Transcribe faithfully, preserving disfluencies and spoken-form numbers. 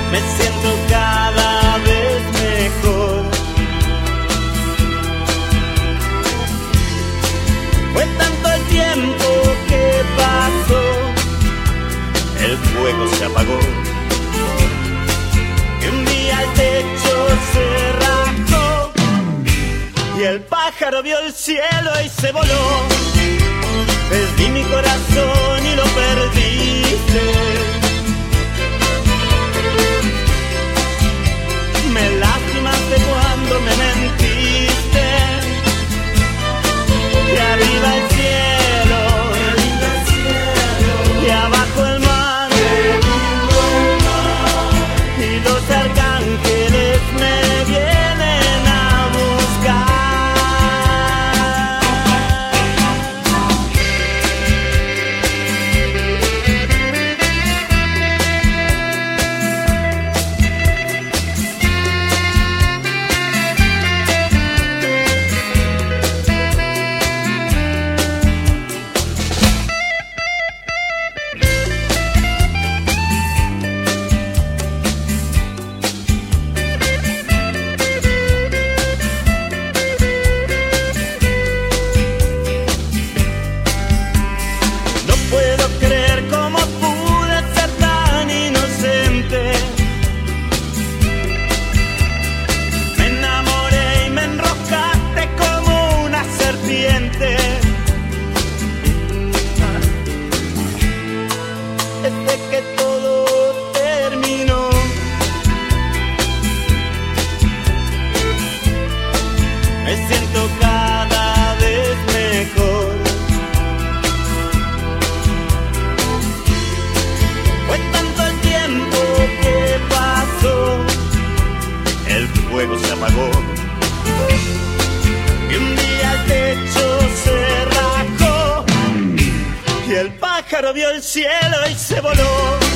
me siento cada vez mejor. Fue tanto el tiempo que pasó, el fuego se apagó, y un día el techo se rajó, y el pájaro vio el cielo y se voló. Perdí mi corazón y lo perdiste. Me lastimaste cuando me mentiste. Y arriba el cielo, y abajo el mar, y los arcángeles me vienen a buscar. Vio el cielo y se voló.